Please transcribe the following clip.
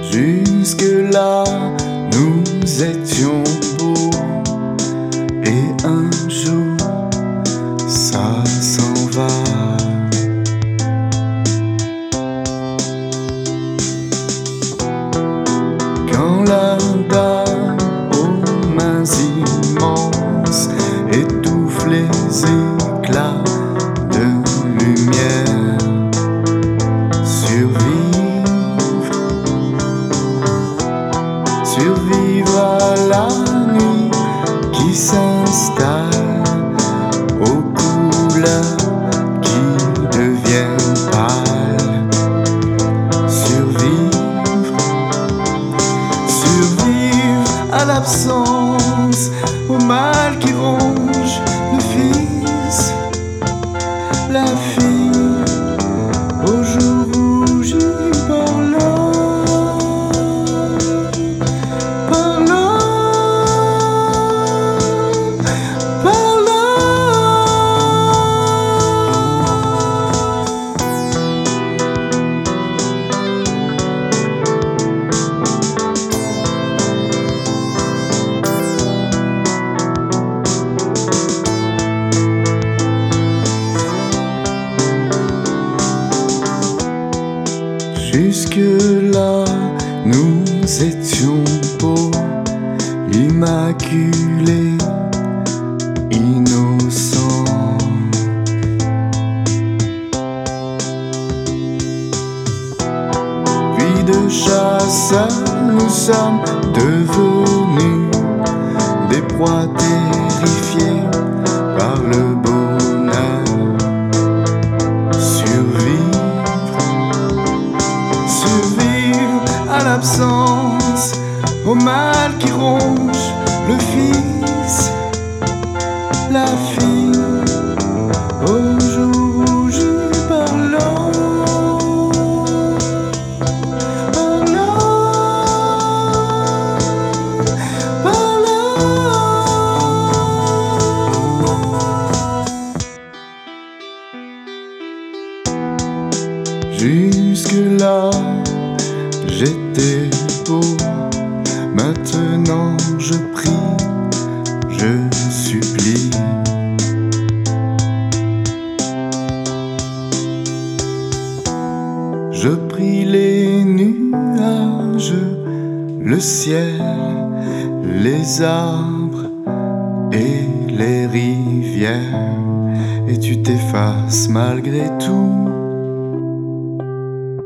Jusque-là, nous étions beaux, et un jour, ça s'en va. Quand la dame aux mains immenses étouffe les éclats de lumière, survivre à la nuit qui s'installe, aux couleurs qui deviennent pâles. Survivre à l'absence, au mal qui ronge le fils, la fille, au jour rouge par l'homme. Jusque-là, nous étions beaux, immaculés, innocents. Puis de chasseurs, nous sommes devenus des proies terrifiées par le bonheur. À l'absence, au mal qui ronge le fils, la fille, au jour rouge par l'eau, par l'eau. Jusque-là, j'étais beau, maintenant je prie, je supplie. Je prie les nuages, le ciel, les arbres et les rivières, et tu t'effaces malgré tout.